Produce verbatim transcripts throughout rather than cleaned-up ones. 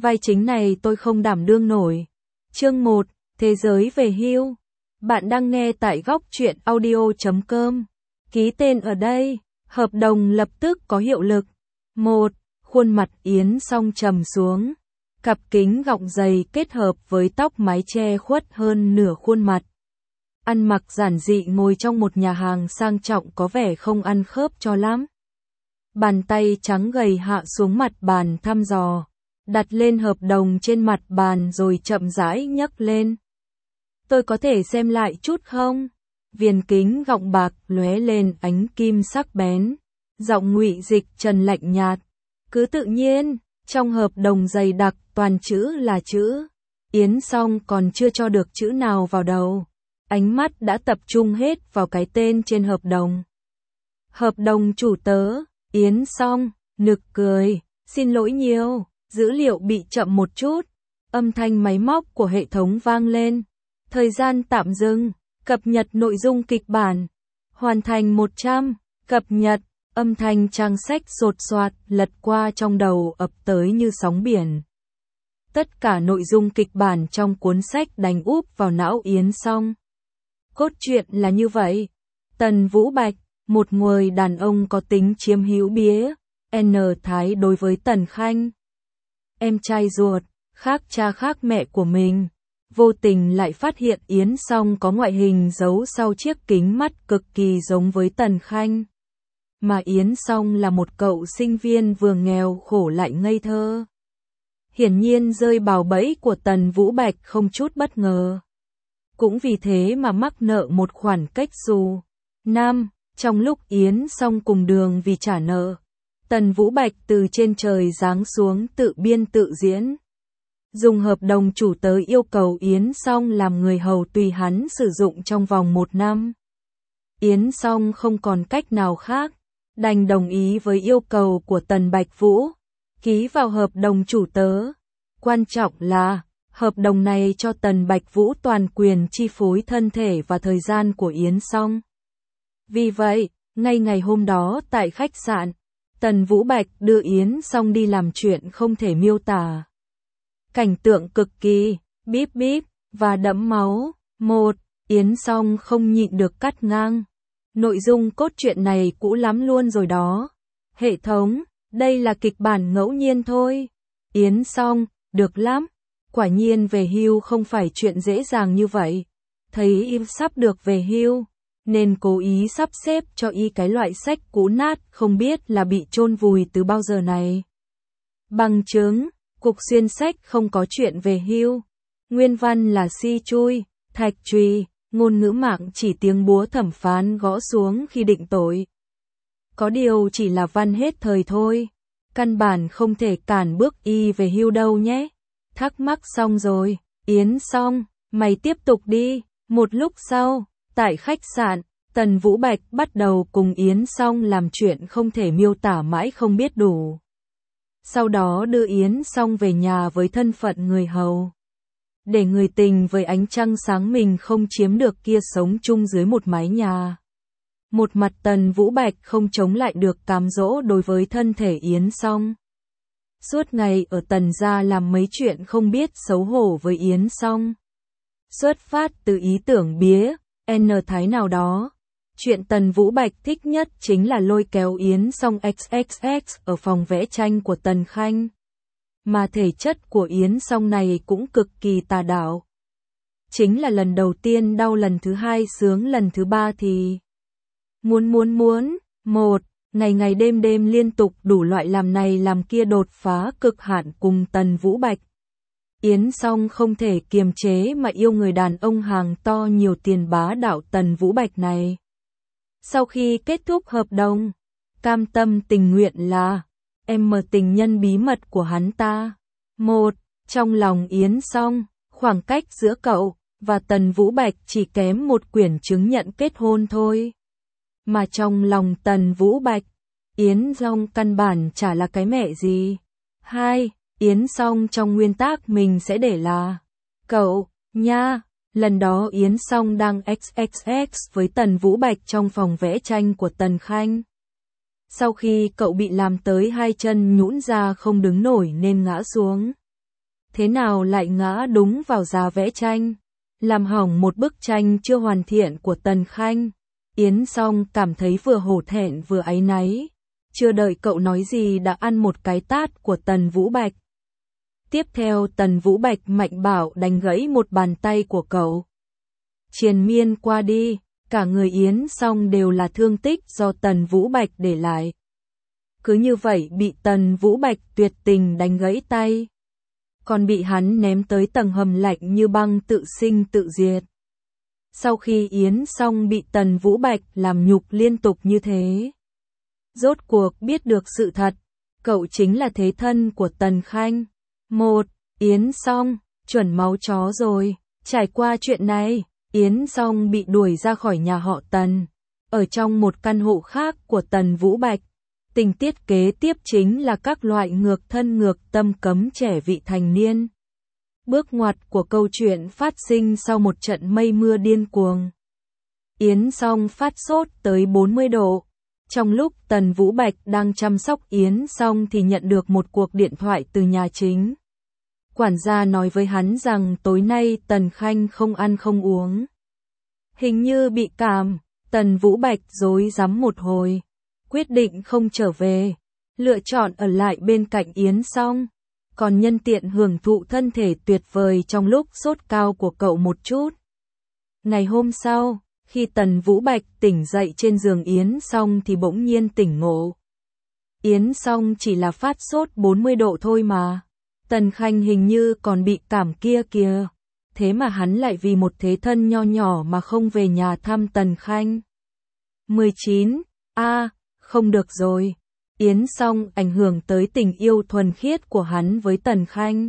vai chính này tôi không đảm đương nổi. Chương một, Thế giới về hưu. Bạn đang nghe tại góc truyện audio chấm com. Ký tên ở đây, hợp đồng lập tức có hiệu lực. một. Khuôn mặt Yến Song trầm xuống. Cặp kính gọng dày kết hợp với tóc mái che khuất hơn nửa khuôn mặt. Ăn mặc giản dị ngồi trong một nhà hàng sang trọng có vẻ không ăn khớp cho lắm. Bàn tay trắng gầy hạ xuống mặt bàn thăm dò, đặt lên hợp đồng trên mặt bàn rồi chậm rãi nhấc lên. Tôi có thể xem lại chút không? Viền kính gọng bạc lóe lên ánh kim sắc bén. Giọng Ngụy Dịch Trần lạnh nhạt. Cứ tự nhiên, trong hợp đồng dày đặc toàn chữ là chữ. Yến Song còn chưa cho được chữ nào vào đầu. Ánh mắt đã tập trung hết vào cái tên trên hợp đồng. Hợp đồng chủ tớ, Yến Song, nực cười, xin lỗi nhiều, dữ liệu bị chậm một chút. Âm thanh máy móc của hệ thống vang lên. Thời gian tạm dừng, cập nhật nội dung kịch bản. Hoàn thành một trăm, cập nhật, âm thanh trang sách sột soạt lật qua trong đầu ập tới như sóng biển. Tất cả nội dung kịch bản trong cuốn sách đánh úp vào não Yến Song. Cốt truyện là như vậy. Tần Vũ Bạch, một người đàn ông có tính chiếm hữu bía, N Thái đối với Tần Khanh. Em trai ruột, khác cha khác mẹ của mình. Vô tình lại phát hiện Yến Song có ngoại hình giấu sau chiếc kính mắt cực kỳ giống với Tần Khanh. Mà Yến Song là một cậu sinh viên vừa nghèo khổ lại ngây thơ. Hiển nhiên rơi vào bẫy của Tần Vũ Bạch không chút bất ngờ. Cũng vì thế mà mắc nợ một khoản cách xù. Năm, trong lúc Yến Song cùng đường vì trả nợ, Tần Vũ Bạch từ trên trời giáng xuống tự biên tự diễn. Dùng hợp đồng chủ tớ yêu cầu Yến Song làm người hầu tùy hắn sử dụng trong vòng một năm. Yến Song không còn cách nào khác, đành đồng ý với yêu cầu của Tần Bạch Vũ, ký vào hợp đồng chủ tớ. Quan trọng là, hợp đồng này cho Tần Bạch Vũ toàn quyền chi phối thân thể và thời gian của Yến Song. Vì vậy, ngay ngày hôm đó tại khách sạn, Tần Vũ Bạch đưa Yến Song đi làm chuyện không thể miêu tả. Cảnh tượng cực kỳ, bíp bíp, và đẫm máu. Một, Yến Song không nhịn được cắt ngang. Nội dung cốt truyện này cũ lắm luôn rồi đó. Hệ thống, đây là kịch bản ngẫu nhiên thôi. Yến Song, được lắm. Quả nhiên về hưu không phải chuyện dễ dàng như vậy. Thấy y sắp được về hưu, nên cố ý sắp xếp cho y cái loại sách cũ nát không biết là bị chôn vùi từ bao giờ này. Bằng chứng, cục xuyên sách không có chuyện về hưu. Nguyên văn là si chui, thạch trùy, ngôn ngữ mạng chỉ tiếng búa thẩm phán gõ xuống khi định tội. Có điều chỉ là văn hết thời thôi. Căn bản không thể cản bước y về hưu đâu nhé. Thắc mắc xong rồi, Yến Song, mày tiếp tục đi. Một lúc sau, tại khách sạn, Tần Vũ Bạch bắt đầu cùng Yến Song làm chuyện không thể miêu tả mãi không biết đủ. Sau đó đưa Yến Song về nhà với thân phận người hầu. Để người tình với ánh trăng sáng mình không chiếm được kia sống chung dưới một mái nhà. Một mặt Tần Vũ Bạch không chống lại được cám dỗ đối với thân thể Yến Song. Suốt ngày ở Tần gia làm mấy chuyện không biết xấu hổ với Yến Song. Xuất phát từ ý tưởng bía, N Thái nào đó. Chuyện Tần Vũ Bạch thích nhất chính là lôi kéo Yến Song ích ích ích ở phòng vẽ tranh của Tần Khanh. Mà thể chất của Yến Song này cũng cực kỳ tà đạo. Chính là lần đầu tiên đau, lần thứ hai sướng, lần thứ ba thì muốn muốn muốn. Một, ngày ngày đêm đêm liên tục đủ loại làm này làm kia đột phá cực hạn cùng Tần Vũ Bạch. Yến Song không thể kiềm chế mà yêu người đàn ông hàng to nhiều tiền bá đạo Tần Vũ Bạch này. Sau khi kết thúc hợp đồng, cam tâm tình nguyện là em mờ tình nhân bí mật của hắn ta. Một, trong lòng Yến Song, khoảng cách giữa cậu và Tần Vũ Bạch chỉ kém một quyển chứng nhận kết hôn thôi. Mà trong lòng Tần Vũ Bạch, Yến Song căn bản chả là cái mẹ gì. Hai, Yến Song trong nguyên tắc mình sẽ để là cậu, nha. Lần đó Yến Song đang ích ích ích với Tần Vũ Bạch trong phòng vẽ tranh của Tần Khanh. Sau khi cậu bị làm tới hai chân nhũn ra không đứng nổi nên ngã xuống. thế nào lại ngã đúng vào giá vẽ tranh, làm hỏng một bức tranh chưa hoàn thiện của Tần Khanh. Yến Song cảm thấy vừa hổ thẹn vừa áy náy, chưa đợi cậu nói gì đã ăn một cái tát của Tần Vũ Bạch. Tiếp theo Tần Vũ Bạch mạnh bạo đánh gãy một bàn tay của cậu. Triền miên qua đi, cả người Yến Song đều là thương tích do Tần Vũ Bạch để lại. Cứ như vậy bị Tần Vũ Bạch tuyệt tình đánh gãy tay, còn bị hắn ném tới tầng hầm lạnh như băng tự sinh tự diệt. Sau khi Yến Song bị Tần Vũ Bạch làm nhục liên tục như thế, rốt cuộc biết được sự thật, cậu chính là thế thân của Tần Khanh. Một, Yến Song, chuẩn máu chó rồi. Trải qua chuyện này, Yến Song bị đuổi ra khỏi nhà họ Tần, ở trong một căn hộ khác của Tần Vũ Bạch. Tình tiết kế tiếp chính là các loại ngược thân ngược tâm cấm trẻ vị thành niên. Bước ngoặt của câu chuyện phát sinh sau một trận mây mưa điên cuồng. Yến Song phát sốt tới bốn mươi độ. Trong lúc Tần Vũ Bạch đang chăm sóc Yến Song thì nhận được một cuộc điện thoại từ nhà chính. Quản gia nói với hắn rằng tối nay Tần Khanh không ăn không uống. Hình như bị cảm, Tần Vũ Bạch rối rắm một hồi, quyết định không trở về, lựa chọn ở lại bên cạnh Yến Song, còn nhân tiện hưởng thụ thân thể tuyệt vời trong lúc sốt cao của cậu một chút. Ngày hôm sau, khi Tần Vũ Bạch tỉnh dậy trên giường Yến Song thì bỗng nhiên tỉnh ngộ. Yến Song chỉ là phát sốt bốn mươi độ thôi mà. Tần Khanh hình như còn bị cảm kia kìa. Thế mà hắn lại vì một thế thân nho nhỏ mà không về nhà thăm Tần Khanh. mười chín. A, à, không được rồi. Yến Song ảnh hưởng tới tình yêu thuần khiết của hắn với Tần Khanh.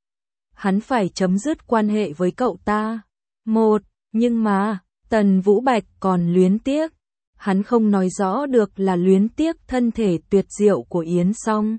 Hắn phải chấm dứt quan hệ với cậu ta. Một, nhưng mà, Tần Vũ Bạch còn luyến tiếc. Hắn không nói rõ được là luyến tiếc thân thể tuyệt diệu của Yến Song,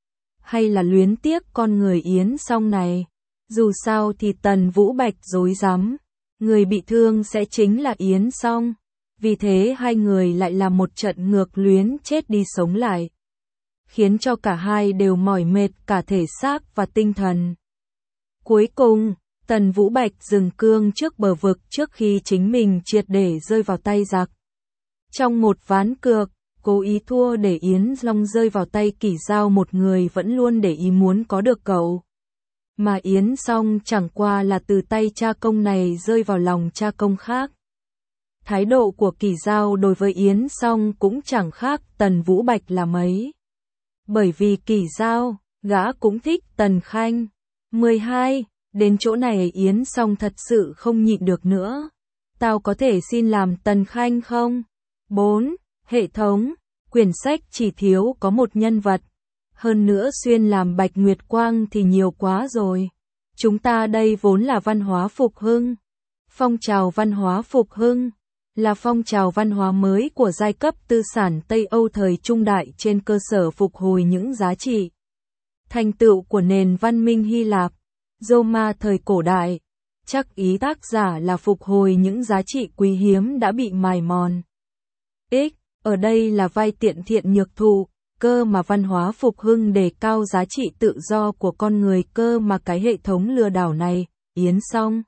hay là luyến tiếc con người Yến Song này. Dù sao thì Tần Vũ Bạch rối rắm, người bị thương sẽ chính là Yến Song. Vì thế hai người lại là một trận ngược luyến chết đi sống lại, khiến cho cả hai đều mỏi mệt cả thể xác và tinh thần. Cuối cùng, Tần Vũ Bạch dừng cương trước bờ vực trước khi chính mình triệt để rơi vào tay giặc. Trong một ván cược, cố ý thua để Yến Long rơi vào tay Kỷ Giao, một người vẫn luôn để ý muốn có được cậu. Mà Yến Song chẳng qua là từ tay cha công này rơi vào lòng cha công khác. Thái độ của Kỷ Giao đối với Yến Song cũng chẳng khác Tần Vũ Bạch là mấy. Bởi vì Kỷ Giao, gã cũng thích Tần Khanh. mười hai. Đến chỗ này Yến Song thật sự không nhịn được nữa. Tao có thể xin làm Tần Khanh không? bốn. Hệ thống, quyển sách chỉ thiếu có một nhân vật. Hơn nữa xuyên làm Bạch Nguyệt Quang thì nhiều quá rồi. Chúng ta đây vốn là văn hóa phục hưng. Phong trào văn hóa phục hưng là phong trào văn hóa mới của giai cấp tư sản Tây Âu thời Trung Đại trên cơ sở phục hồi những giá trị, thành tựu của nền văn minh Hy Lạp, Roma thời cổ đại. Chắc ý tác giả là phục hồi những giá trị quý hiếm đã bị mài mòn. X, ở đây là vai tiện thiện nhược thụ, cơ mà văn hóa phục hưng đề cao giá trị tự do của con người, cơ mà cái hệ thống lừa đảo này. Yến Song.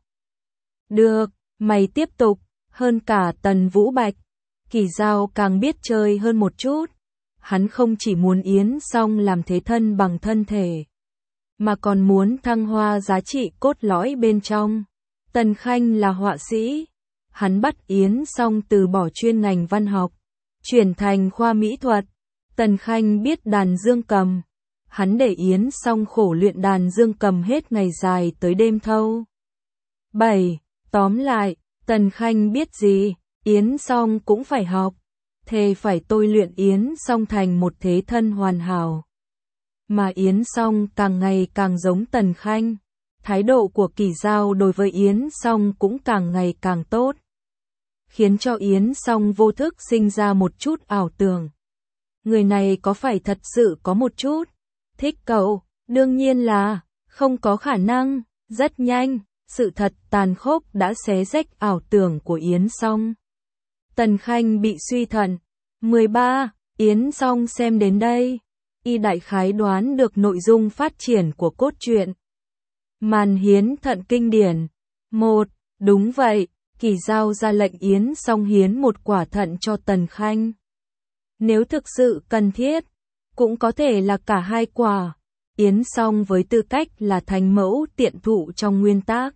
Được, mày tiếp tục. Hơn cả Tần Vũ Bạch, Kỷ Giao càng biết chơi hơn một chút. Hắn không chỉ muốn Yến Song làm thế thân bằng thân thể, mà còn muốn thăng hoa giá trị cốt lõi bên trong. Tần Khanh là họa sĩ. Hắn bắt Yến Song từ bỏ chuyên ngành văn học, chuyển thành khoa mỹ thuật. Tần Khanh biết đàn dương cầm. Hắn để Yến Song khổ luyện đàn dương cầm hết ngày dài tới đêm thâu. bảy. Tóm lại, Tần Khanh biết gì, Yến Song cũng phải học. Thề phải tôi luyện Yến Song thành một thế thân hoàn hảo. Mà Yến Song càng ngày càng giống Tần Khanh. Thái độ của Kỷ Giao đối với Yến Song cũng càng ngày càng tốt, khiến cho Yến Song vô thức sinh ra một chút ảo tưởng. Người này có phải thật sự có một chút thích cậu? Đương nhiên là không có khả năng. Rất nhanh, sự thật tàn khốc đã xé rách ảo tưởng của Yến Song. Tần Khanh bị suy thận. mười ba. Yến Song xem đến đây, y đại khái đoán được nội dung phát triển của cốt truyện. Màn hiến thận kinh điển. một. Đúng vậy, Kỳ Dao ra lệnh Yến Song hiến một quả thận cho Tần Khanh. Nếu thực sự cần thiết, cũng có thể là cả hai quả. Yến Song với tư cách là thánh mẫu tiện thụ trong nguyên tác.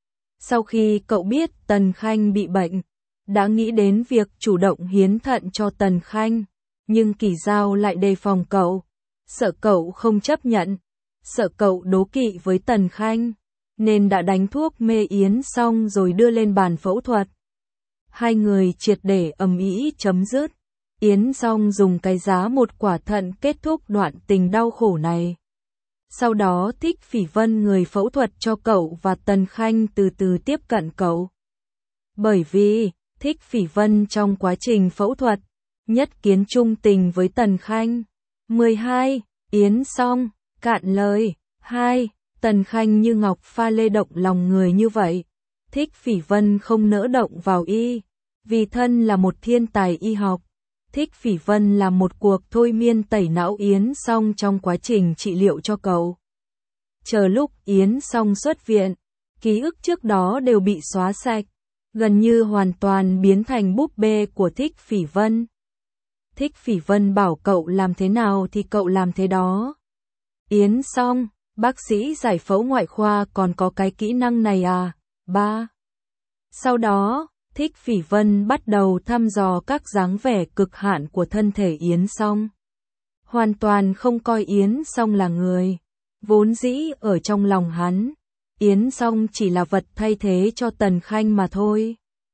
Sau khi cậu biết Tần Khanh bị bệnh, đã nghĩ đến việc chủ động hiến thận cho Tần Khanh, nhưng Kỳ Dao lại đề phòng cậu, sợ cậu không chấp nhận, sợ cậu đố kỵ với Tần Khanh, nên đã đánh thuốc mê Yến Song rồi đưa lên bàn phẫu thuật. Hai người triệt để ầm ĩ chấm dứt. Yến Song dùng cái giá một quả thận kết thúc đoạn tình đau khổ này. Sau đó Thích Phỉ Vân người phẫu thuật cho cậu và Tần Khanh từ từ tiếp cận cậu. Bởi vì, Thích Phỉ Vân trong quá trình phẫu thuật, nhất kiến trung tình với Tần Khanh. mười hai. Yến Song, cạn lời. hai. Tần Khanh như ngọc pha lê động lòng người như vậy. Thích Phỉ Vân không nỡ động vào y, vì thân là một thiên tài y học. Thích Phỉ Vân là một cuộc thôi miên tẩy não Yến Song trong quá trình trị liệu cho cậu. Chờ lúc Yến Song xuất viện, ký ức trước đó đều bị xóa sạch, gần như hoàn toàn biến thành búp bê của Thích Phỉ Vân. Thích Phỉ Vân bảo cậu làm thế nào thì cậu làm thế đó. Yến Song, bác sĩ giải phẫu ngoại khoa còn có cái kỹ năng này à? ba. Sau đó, Thích Phỉ Vân bắt đầu thăm dò các dáng vẻ cực hạn của thân thể Yến Song. Hoàn toàn không coi Yến Song là người. Vốn dĩ ở trong lòng hắn, Yến Song chỉ là vật thay thế cho Tần Khanh mà thôi.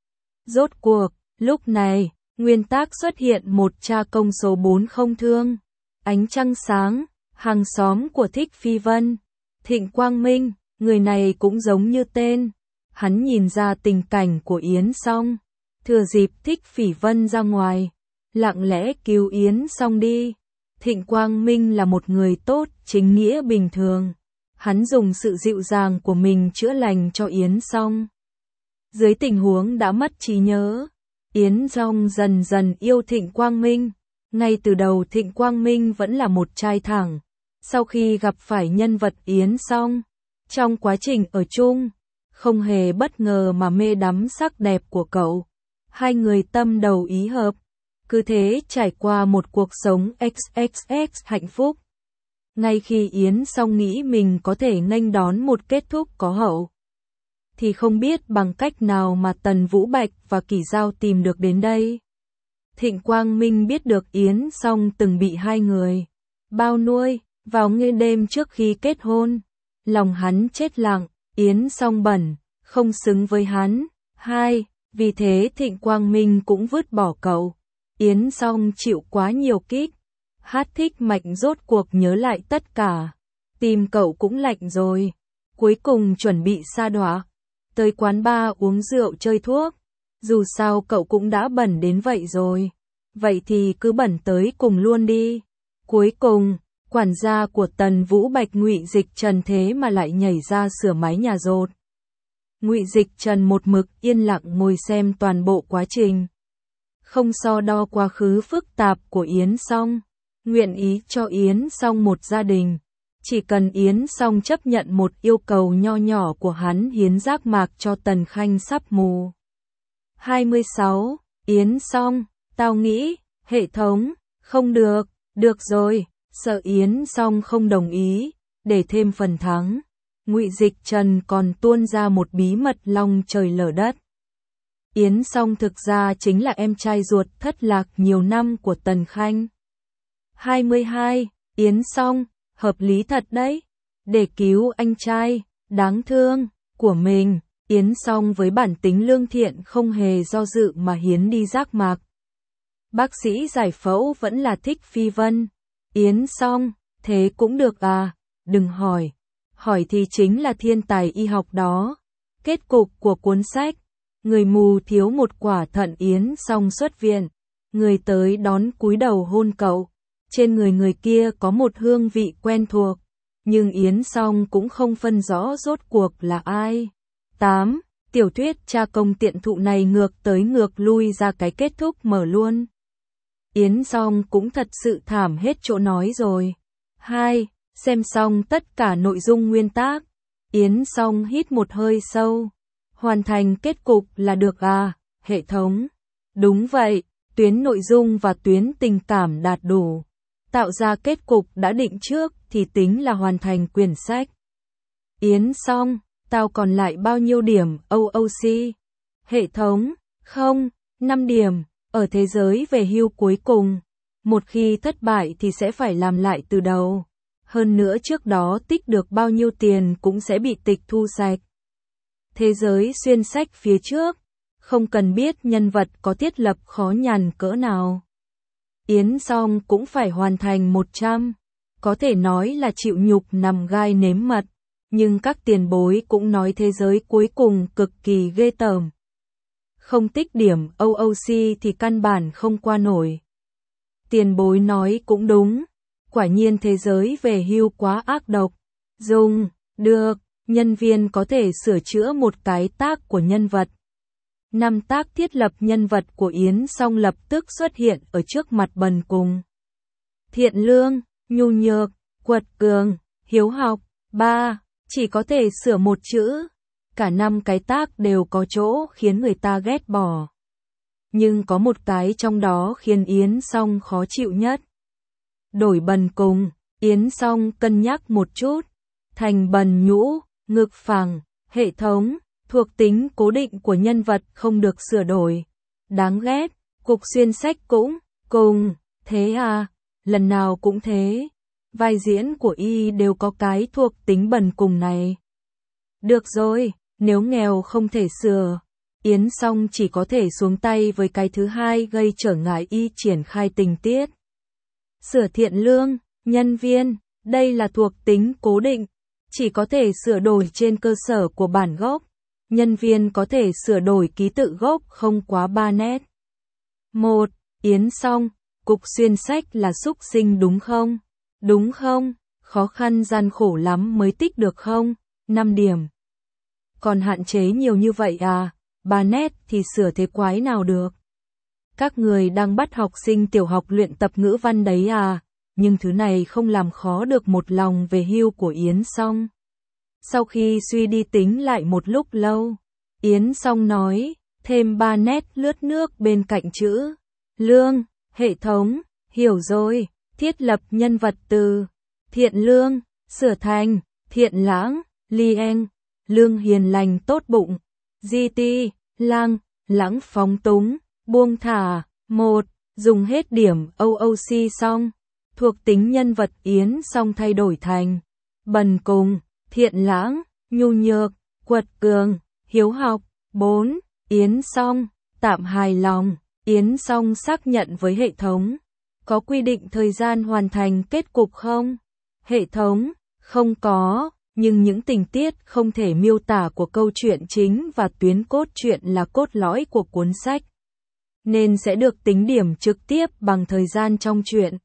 Rốt cuộc, lúc này, nguyên tác xuất hiện một cha công số bốn không thương. Ánh trăng sáng, hàng xóm của Thích Phi Vân. Thịnh Quang Minh, người này cũng giống như tên. Hắn nhìn ra tình cảnh của Yến Song, thừa dịp Thích Phỉ Vân ra ngoài, lặng lẽ cứu Yến Song đi. Thịnh Quang Minh là một người tốt, chính nghĩa bình thường. Hắn dùng sự dịu dàng của mình chữa lành cho Yến Song. Dưới tình huống đã mất trí nhớ, Yến Song dần dần yêu Thịnh Quang Minh. Ngay từ đầu Thịnh Quang Minh vẫn là một trai thẳng. Sau khi gặp phải nhân vật Yến Song, trong quá trình ở chung, không hề bất ngờ mà mê đắm sắc đẹp của cậu. Hai người tâm đầu ý hợp, cứ thế trải qua một cuộc sống ích ích ích hạnh phúc. Ngay khi Yến Song nghĩ mình có thể nghênh đón một kết thúc có hậu, thì không biết bằng cách nào mà Tần Vũ Bạch và Kỳ Dao tìm được đến đây. Thịnh Quang Minh biết được Yến Song từng bị hai người bao nuôi vào ngay đêm trước khi kết hôn. Lòng hắn chết lặng, Yến Song bẩn, không xứng với hắn. Hai, vì thế Thịnh Quang Minh cũng vứt bỏ cậu. Yến Song chịu quá nhiều kích. Hát Thích Mạch rốt cuộc nhớ lại tất cả. Tim cậu cũng lạnh rồi. Cuối cùng chuẩn bị sa đọa tới quán bar uống rượu chơi thuốc. Dù sao cậu cũng đã bẩn đến vậy rồi. Vậy thì cứ bẩn tới cùng luôn đi. Cuối cùng, quản gia của Tần Vũ Bạch Ngụy Dịch Trần thế mà lại nhảy ra sửa mái nhà dột. Ngụy Dịch Trần một mực yên lặng ngồi xem toàn bộ quá trình. Không so đo quá khứ phức tạp của Yến Song. Nguyện ý cho Yến Song một gia đình. Chỉ cần Yến Song chấp nhận một yêu cầu nho nhỏ của hắn hiến giác mạc cho Tần Khanh sắp mù. hai mươi sáu. Yến Song, tao nghĩ, hệ thống, không được, được rồi, sợ Yến Song không đồng ý, để thêm phần thắng. Ngụy Dịch Trần còn tuôn ra một bí mật long trời lở đất. Yến Song thực ra chính là em trai ruột thất lạc nhiều năm của Tần Khanh. hai mươi hai. Yến Song, hợp lý thật đấy. Để cứu anh trai, đáng thương, của mình, Yến Song với bản tính lương thiện không hề do dự mà hiến đi giác mạc. Bác sĩ giải phẫu vẫn là Thích Phi Vân. Yến Song, thế cũng được à, đừng hỏi. Hỏi thì chính là thiên tài y học đó. Kết cục của cuốn sách, người mù thiếu một quả thận. Yến Song xuất viện, người tới đón cúi đầu hôn cậu. Trên người người kia có một hương vị quen thuộc, nhưng Yến Song cũng không phân rõ rốt cuộc là ai. tám. Tiểu thuyết cha công tiện thụ này ngược tới ngược lui ra cái kết thúc mở luôn. Yến Song cũng thật sự thảm hết chỗ nói rồi. hai. Xem xong tất cả nội dung nguyên tác, Yến Song hít một hơi sâu. Hoàn thành kết cục là được à, hệ thống. Đúng vậy, tuyến nội dung và tuyến tình cảm đạt đủ. Tạo ra kết cục đã định trước thì tính là hoàn thành quyển sách. Yến Song, tao còn lại bao nhiêu điểm o o c? Hệ thống, không, năm điểm, ở thế giới về hưu cuối cùng. Một khi thất bại thì sẽ phải làm lại từ đầu. Hơn nữa trước đó tích được bao nhiêu tiền cũng sẽ bị tịch thu sạch. Thế giới xuyên sách phía trước, không cần biết nhân vật có thiết lập khó nhằn cỡ nào. Yến Song cũng phải hoàn thành một trăm. Có thể nói là chịu nhục nằm gai nếm mật, nhưng các tiền bối cũng nói thế giới cuối cùng cực kỳ ghê tởm. Không tích điểm o o c thì căn bản không qua nổi. Tiền bối nói cũng đúng, quả nhiên thế giới về hưu quá ác độc. Dùng, được, nhân viên có thể sửa chữa một cái tác của nhân vật. Năm tác thiết lập nhân vật của Yến Song lập tức xuất hiện ở trước mặt Bần Cùng. Thiện lương, nhu nhược, quật cường, hiếu học. Ba, chỉ có thể sửa một chữ. Cả năm cái tác đều có chỗ khiến người ta ghét bỏ. Nhưng có một cái trong đó khiến Yến Song khó chịu nhất. Đổi Bần Cùng, Yến Song cân nhắc một chút. Thành Bần Nhũ, ngực phẳng, hệ thống, thuộc tính cố định của nhân vật không được sửa đổi. Đáng ghét, cục xuyên sách cũng, cùng, thế à, lần nào cũng thế. Vai diễn của y đều có cái thuộc tính Bần Cùng này. Được rồi, nếu nghèo không thể sửa, Yến Song chỉ có thể xuống tay với cái thứ hai gây trở ngại y triển khai tình tiết. Sửa thiện lương, nhân viên, đây là thuộc tính cố định, chỉ có thể sửa đổi trên cơ sở của bản gốc. Nhân viên có thể sửa đổi ký tự gốc không quá ba nét. Một, Yến Song, cục xuyên sách là súc sinh đúng không? Đúng không? Khó khăn gian khổ lắm mới tích được không? năm điểm. Còn hạn chế nhiều như vậy à? ba nét thì sửa thế quái nào được? Các người đang bắt học sinh tiểu học luyện tập ngữ văn đấy à? Nhưng thứ này không làm khó được một lòng về hưu của Yến Song. Sau khi suy đi tính lại một lúc lâu, Yến Song nói, thêm ba nét lướt nước bên cạnh chữ lương, hệ thống, hiểu rồi, thiết lập nhân vật từ thiện lương, sửa thành thiện lãng, lien, lương hiền lành tốt bụng, gt, lang, lãng phóng túng, buông thả. Một, dùng hết điểm o o c xong, thuộc tính nhân vật Yến Song thay đổi thành Bần Cùng, thiện lãng, nhu nhược, quật cường, hiếu học. Bốn, Yến Song, tạm hài lòng. Yến Song xác nhận với hệ thống. Có quy định thời gian hoàn thành kết cục không? Hệ thống, không có, nhưng những tình tiết không thể miêu tả của câu chuyện chính và tuyến cốt truyện là cốt lõi của cuốn sách, nên sẽ được tính điểm trực tiếp bằng thời gian trong truyện.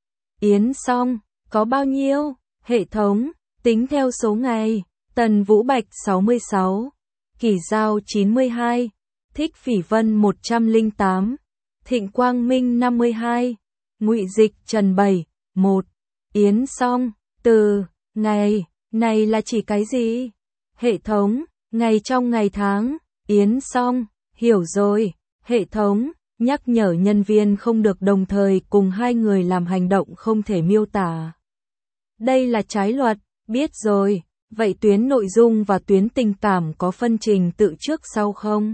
Yến Song, có bao nhiêu? Hệ thống, tính theo số ngày. Tần Vũ Bạch sáu mươi sáu, Kỷ Giao chín mươi hai, Thích Phỉ Vân một trăm lẻ tám, Thịnh Quang Minh năm mươi hai, Ngụy Dịch Trần bảy, một. Yến Song, từ, ngày, này là chỉ cái gì? Hệ thống, ngày trong ngày tháng. Yến Song, hiểu rồi. Hệ thống, nhắc nhở nhân viên không được đồng thời cùng hai người làm hành động không thể miêu tả. Đây là trái luật, biết rồi. Vậy tuyến nội dung và tuyến tình cảm có phân trình tự trước sau không?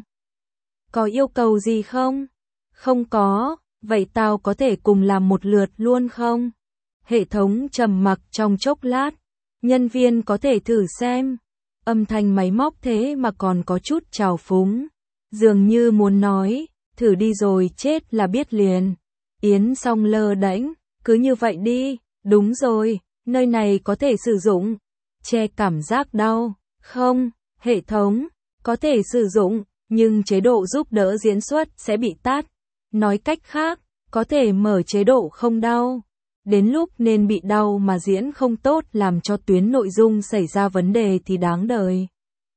Có yêu cầu gì không? Không có, vậy tao có thể cùng làm một lượt luôn không? Hệ thống trầm mặc trong chốc lát, nhân viên có thể thử xem. Âm thanh máy móc thế mà còn có chút trào phúng, dường như muốn nói, thử đi rồi chết là biết liền. Yến Song lơ đễnh, cứ như vậy đi, đúng rồi, nơi này có thể sử dụng. Che cảm giác đau, không, hệ thống, có thể sử dụng, nhưng chế độ giúp đỡ diễn xuất sẽ bị tắt. Nói cách khác, có thể mở chế độ không đau. Đến lúc nên bị đau mà diễn không tốt làm cho tuyến nội dung xảy ra vấn đề thì đáng đời.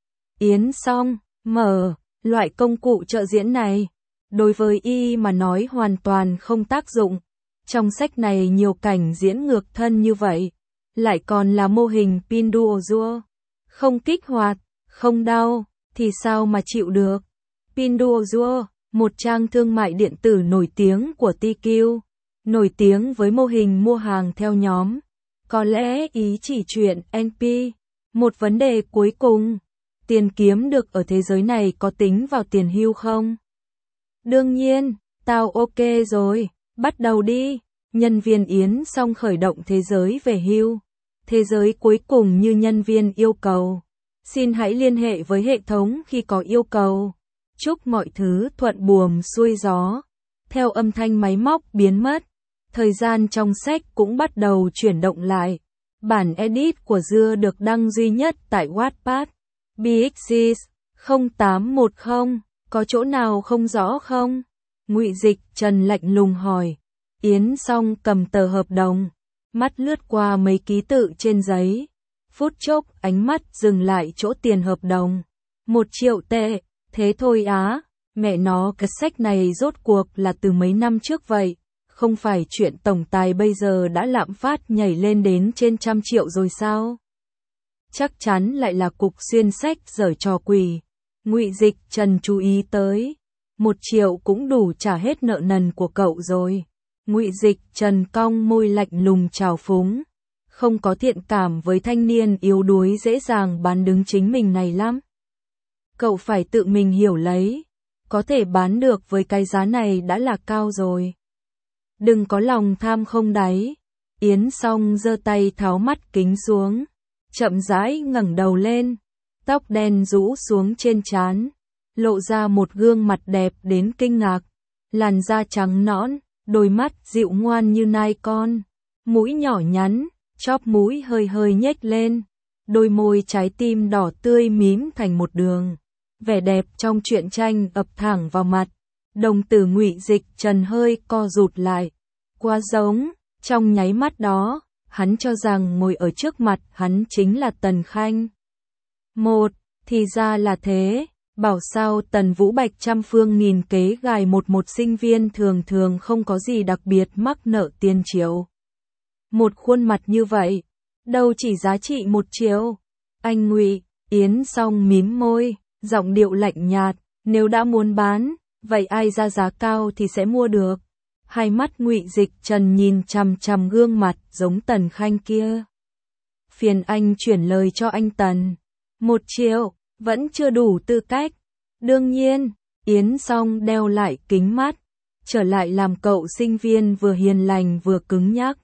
Yến Song, mở, loại công cụ trợ diễn này, đối với y mà nói hoàn toàn không tác dụng. Trong sách này nhiều cảnh diễn ngược thân như vậy. Lại còn là mô hình Pinduoduo. không kích hoạt, không đau, thì sao mà chịu được. Pinduoduo, một trang thương mại điện tử nổi tiếng của tê quy, nổi tiếng với mô hình mua hàng theo nhóm. Có lẽ ý chỉ chuyện en pê. Một vấn đề cuối cùng, tiền kiếm được ở thế giới này có tính vào tiền hưu không? Đương nhiên, tao ok rồi, bắt đầu đi. Nhân viên Yến Song khởi động thế giới về hưu. Thế giới cuối cùng như nhân viên yêu cầu. Xin hãy liên hệ với hệ thống khi có yêu cầu. Chúc mọi thứ thuận buồm xuôi gió. Theo âm thanh máy móc biến mất, thời gian trong sách cũng bắt đầu chuyển động lại. Bản edit của Dưa được đăng duy nhất tại Wattpad. bê ích xê không tám một không, có chỗ nào không rõ không? Ngụy Dịch Trần lạnh lùng hỏi. Yến Song cầm tờ hợp đồng, mắt lướt qua mấy ký tự trên giấy. Phút chốc ánh mắt dừng lại chỗ tiền hợp đồng. Một triệu tệ, thế thôi á, mẹ nó cái sách này rốt cuộc là từ mấy năm trước vậy. Không phải chuyện tổng tài bây giờ đã lạm phát nhảy lên đến trên trăm triệu rồi sao? Chắc chắn lại là cục xuyên sách giở trò quỷ. Ngụy Dịch Trần chú ý tới. Một triệu cũng đủ trả hết nợ nần của cậu rồi. Ngụy Dịch Trần cong môi lạnh lùng trào phúng. Không có thiện cảm với thanh niên yếu đuối dễ dàng bán đứng chính mình này lắm. Cậu phải tự mình hiểu lấy. Có thể bán được với cái giá này đã là cao rồi. Đừng có lòng tham không đáy. Yến Song giơ tay tháo mắt kính xuống. Chậm rãi ngẩng đầu lên. Tóc đen rũ xuống trên trán. Lộ ra một gương mặt đẹp đến kinh ngạc. Làn da trắng nõn, đôi mắt dịu ngoan như nai con. Mũi nhỏ nhắn, chóp mũi hơi hơi nhếch lên. Đôi môi trái tim đỏ tươi mím thành một đường. Vẻ đẹp trong truyện tranh ập thẳng vào mặt. Đồng tử Ngụy Dịch Trần hơi co rụt lại. Quá giống, trong nháy mắt đó, hắn cho rằng ngồi ở trước mặt hắn chính là Tần Khanh. Một, thì ra là thế, bảo sao Tần Vũ Bạch trăm phương nghìn kế gài một một sinh viên thường thường không có gì đặc biệt mắc nợ tiền triệu. Một khuôn mặt như vậy, đâu chỉ giá trị một triệu. Anh Ngụy, Yến Song mím môi, giọng điệu lạnh nhạt, nếu đã muốn bán, vậy ai ra giá cao thì sẽ mua được. Hai mắt Ngụy Dịch Trần nhìn chằm chằm gương mặt giống Tần Khanh kia. Phiền anh chuyển lời cho anh Tần. Một triệu, vẫn chưa đủ tư cách. Đương nhiên, Yến Song đeo lại kính mắt, trở lại làm cậu sinh viên vừa hiền lành vừa cứng nhắc.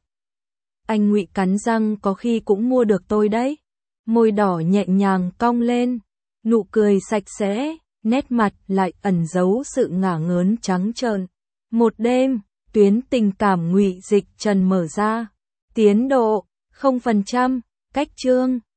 Anh Ngụy cắn răng có khi cũng mua được tôi đấy. Môi đỏ nhẹ nhàng cong lên, nụ cười sạch sẽ, nét mặt lại ẩn giấu sự ngả ngớn trắng trợn. Một đêm, tuyến tình cảm Ngụy Dịch Trần mở ra. Tiến độ, không phần trăm, cách chương.